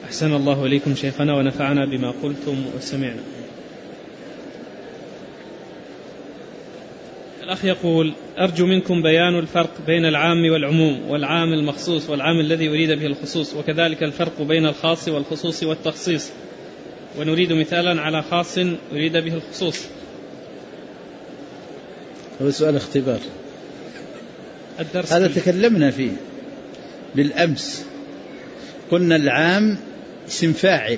أحسن الله إليكم شيخنا ونفعنا بما قلتم وسمعنا. الأخ يقول: أرجو منكم بيان الفرق بين العام والعموم والعام المخصوص والعام الذي أريد به الخصوص، وكذلك الفرق بين الخاص والخصوص والتخصيص، ونريد مثالا على خاص أريد به الخصوص. هو سؤال اختبار، الدرس هذا تكلمنا فيه بالأمس، قلنا العام اسم فاعل،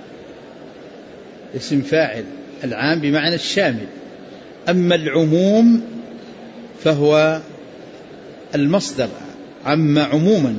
اسم فاعل، العام بمعنى الشامل، أما العموم فهو المصدر عم عموما،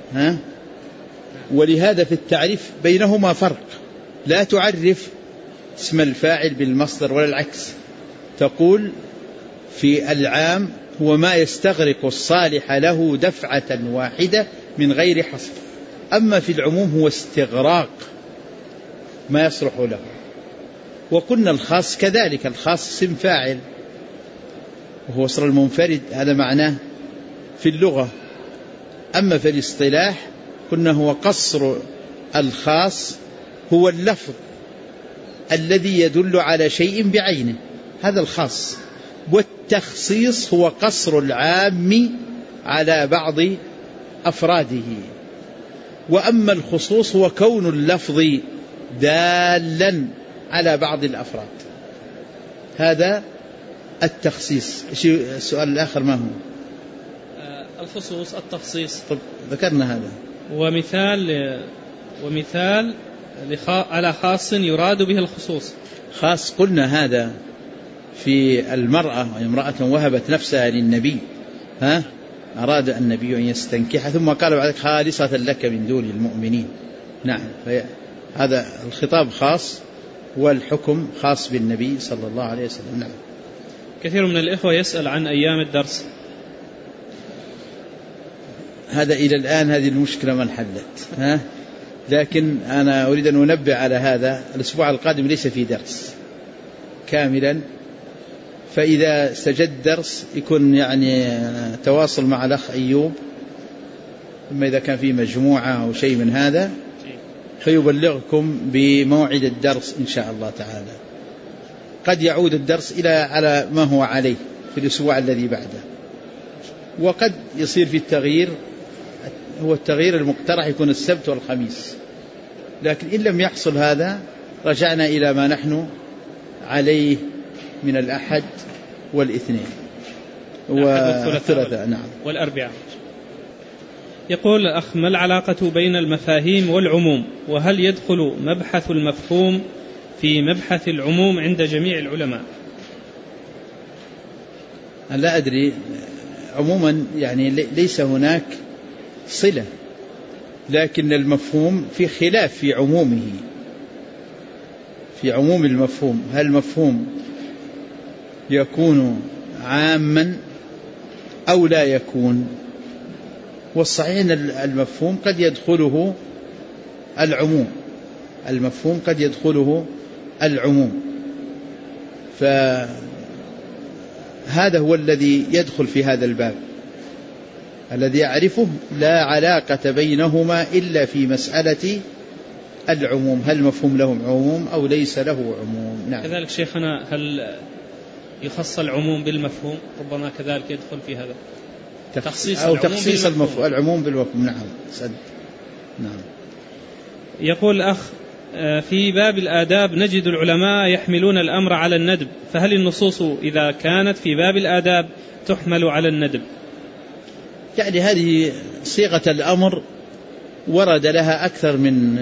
ولهذا في التعريف بينهما فرق، لا تعرف اسم الفاعل بالمصدر ولا العكس، تقول في العام هو ما يستغرق الصالح له دفعة واحدة من غير حصر، أما في العموم هو استغراق ما يصلح له. وقلنا الخاص كذلك، الخاص اسم فاعل وهو وصل المنفرد، هذا معناه في اللغة. أما في الاصطلاح قلنا هو قصر الخاص، هو اللفظ الذي يدل على شيء بعينه، هذا الخاص. والتخصيص هو قصر العام على بعض أفراده. وأما الخصوص هو كون اللفظ دالا على بعض الأفراد، هذا التخصيص. السؤال الآخر ما هو؟ الخصوص، التخصيص. طب ذكرنا هذا. ومثال على خاص يراد به الخصوص. خاص قلنا هذا في المرأة، امرأة وهبت نفسها للنبي، أراد النبي أن يستنكح ثم قال بعد خالصة لك من دون المؤمنين. نعم، هذا الخطاب خاص والحكم خاص بالنبي صلى الله عليه وسلم. نعم. كثير من الإخوة يسأل عن أيام الدرس، هذا إلى الآن هذه المشكلة ما انحلت، لكن أنا أريد أن أنبه على هذا. الأسبوع القادم ليس في درس كاملا، فإذا سجد درس يكون يعني تواصل مع الأخ أيوب، ثم إذا كان في مجموعة أو شيء من هذا فيبلغكم بموعد الدرس إن شاء الله تعالى. قد يعود الدرس إلى على ما هو عليه في الأسبوع الذي بعده، وقد يصير في التغيير، هو التغيير المقترح يكون السبت والخميس، لكن إن لم يحصل هذا رجعنا إلى ما نحن عليه من الأحد والاثنين والثلاثاء. نعم، والأربعاء. يقول الأخ: ما العلاقة بين المفاهيم والعموم؟ وهل يدخل مبحث المفهوم في مبحث العموم عند جميع العلماء؟ لا أدري، عموما يعني ليس هناك صلة، لكن المفهوم في خلاف في عمومه، في عموم المفهوم، هل المفهوم يكون عاما أو لا يكون؟ والصحيح أن المفهوم قد يدخله العموم، المفهوم قد يدخله العموم، فهذا هو الذي يدخل في هذا الباب الذي يعرفه، لا علاقة بينهما إلا في مسألة العموم، هل المفهوم له عموم أو ليس له عموم. نعم. كذلك شيخنا، هل يخص العموم بالمفهوم؟ ربما كذلك يدخل في هذا تخصيص العموم بالمفهوم. نعم، صدق. نعم. يقول الأخ: في باب الآداب نجد العلماء يحملون الأمر على الندب، فهل النصوص إذا كانت في باب الآداب تحمل على الندب؟ يعني هذه صيغة الأمر ورد لها أكثر من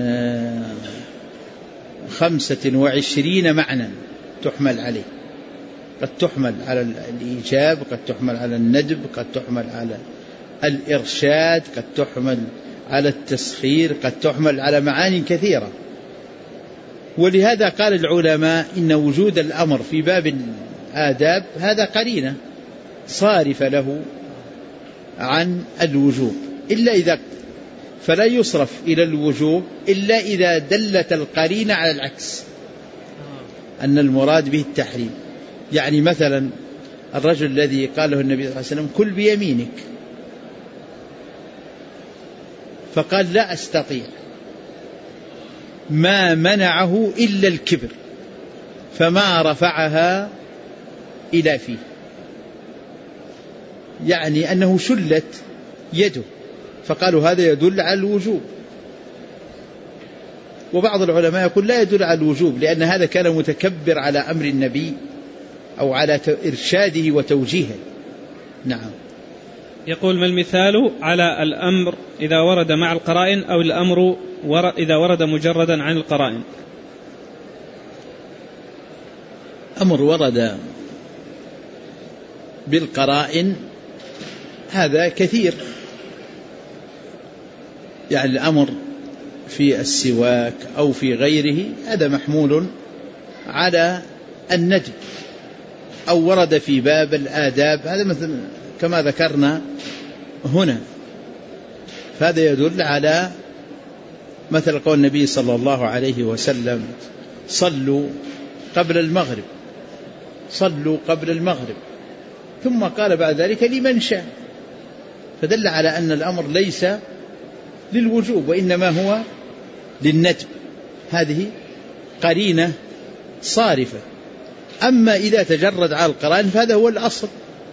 25 معنى تحمل عليه، قد تحمل على الإيجاب، قد تحمل على الندب، قد تحمل على الإرشاد، قد تحمل على التسخير، قد تحمل على معاني كثيرة. ولهذا قال العلماء إن وجود الأمر في باب الآداب هذا قرينة صارف له عن الوجوب، فلا يصرف إلى الوجوب إلا إذا دلت القرينة على العكس، أن المراد به التحريم. يعني مثلا الرجل الذي قال له النبي صلى الله عليه وسلم: كل بيمينك، فقال: لا أستطيع، ما منعه إلا الكبر فما رفعها إلى فيه، يعني أنه شلت يده فقالوا هذا يدل على الوجوب. وبعض العلماء يقول لا يدل على الوجوب، لأن هذا كان متكبر على أمر النبي أو على إرشاده وتوجيهه. نعم. يقول ما المثال على الأمر إذا ورد مع القرائن أو الأمر إذا ورد مجردا عن القرائن؟ أمر ورد بالقرائن هذا كثير، يعني الأمر في السواك أو في غيره هذا محمول على الندب، أو ورد في باب الآداب هذا مثل كما ذكرنا هنا، فهذا يدل على مثل قول النبي صلى الله عليه وسلم صلوا قبل المغرب، صلوا قبل المغرب، ثم قال بعد ذلك لمن شاء، فدل على أن الأمر ليس للوجوب وإنما هو للندب، هذه قرينة صارفة. أما إذا تجرد على القرائن فهذا هو الأصل،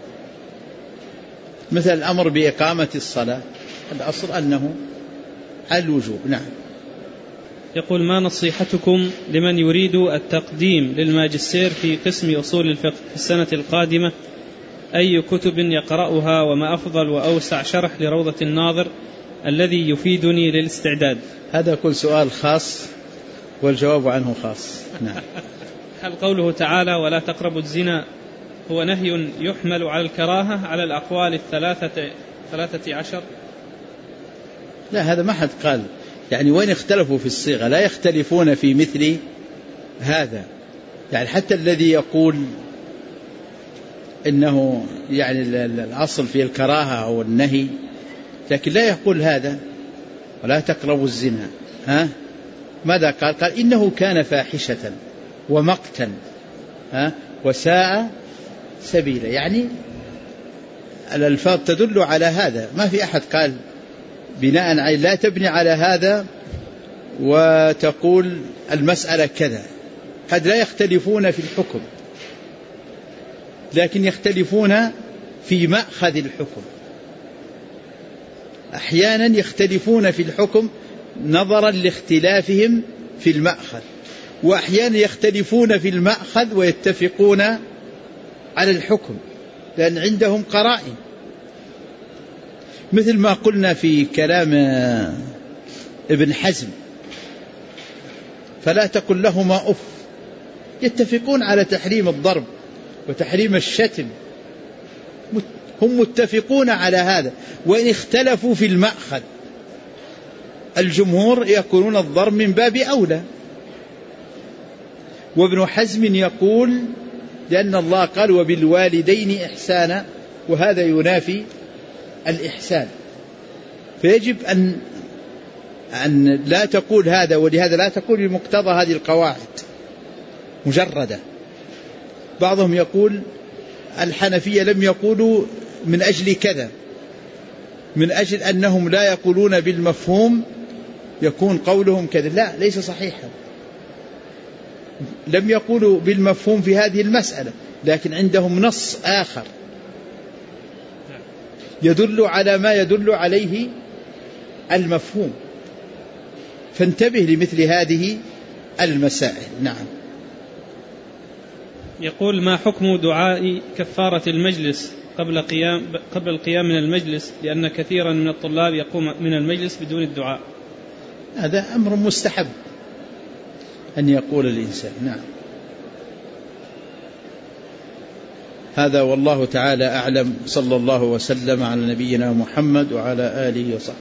مثل الأمر بإقامة الصلاة الأصل أنه على الوجوب. نعم. يقول ما نصيحتكم لمن يريد التقديم للماجستير في قسم أصول الفقه في السنة القادمة؟ أي كتب يقرأها وما أفضل وأوسع شرح لروضة الناظر الذي يفيدني للاستعداد؟ هذا كل سؤال خاص والجواب عنه خاص. نعم. هل قوله تعالى ولا تقربوا الزنا هو نهي يحمل على الكراهة على الأقوال 13؟ لا، هذا ما حد قال، يعني وين اختلفوا في الصيغة؟ لا يختلفون في مثل هذا، يعني حتى الذي يقول إنه يعني الأصل في الكراهة أو النهي لكن لا يقول هذا ولا تقربوا الزنا، ماذا قال؟ قال إنه كان فاحشة ومقتا وساء سبيلا، يعني الألفاظ تدل على هذا، ما في أحد قال بناء عليه لا تبني على هذا وتقول المسألة كذا. قد لا يختلفون في الحكم لكن يختلفون في مأخذ الحكم، أحيانا يختلفون في الحكم نظرا لاختلافهم في المأخذ، وأحيانا يختلفون في المأخذ ويتفقون على الحكم لأن عندهم قرائن، مثل ما قلنا في كلام ابن حزم فلا تقل لهما أف، يتفقون على تحريم الضرب وتحريم الشتم، هم متفقون على هذا، وإن اختلفوا في المأخذ الجمهور يقولون الضرب من باب أولى، وابن حزم يقول لأن الله قال وبالوالدين إحسانا وهذا ينافي الإحسان، فيجب أن لا تقول هذا، ولهذا لا تقول بمقتضى هذه القواعد مجردة. بعضهم يقول الحنفية لم يقولوا من أجل كذا، من أجل أنهم لا يقولون بالمفهوم يكون قولهم كذا، لا، ليس صحيحا، لم يقولوا بالمفهوم في هذه المسألة، لكن عندهم نص آخر يدل على ما يدل عليه المفهوم، فانتبه لمثل هذه المسائل. نعم. يقول ما حكم دعاء كفارة المجلس قبل القيام من المجلس، لأن كثيرا من الطلاب يقوم من المجلس بدون الدعاء؟ هذا أمر مستحب أن يقول الإنسان. نعم. هذا والله تعالى أعلم، صلى الله وسلم على نبينا محمد وعلى آله وصحبه.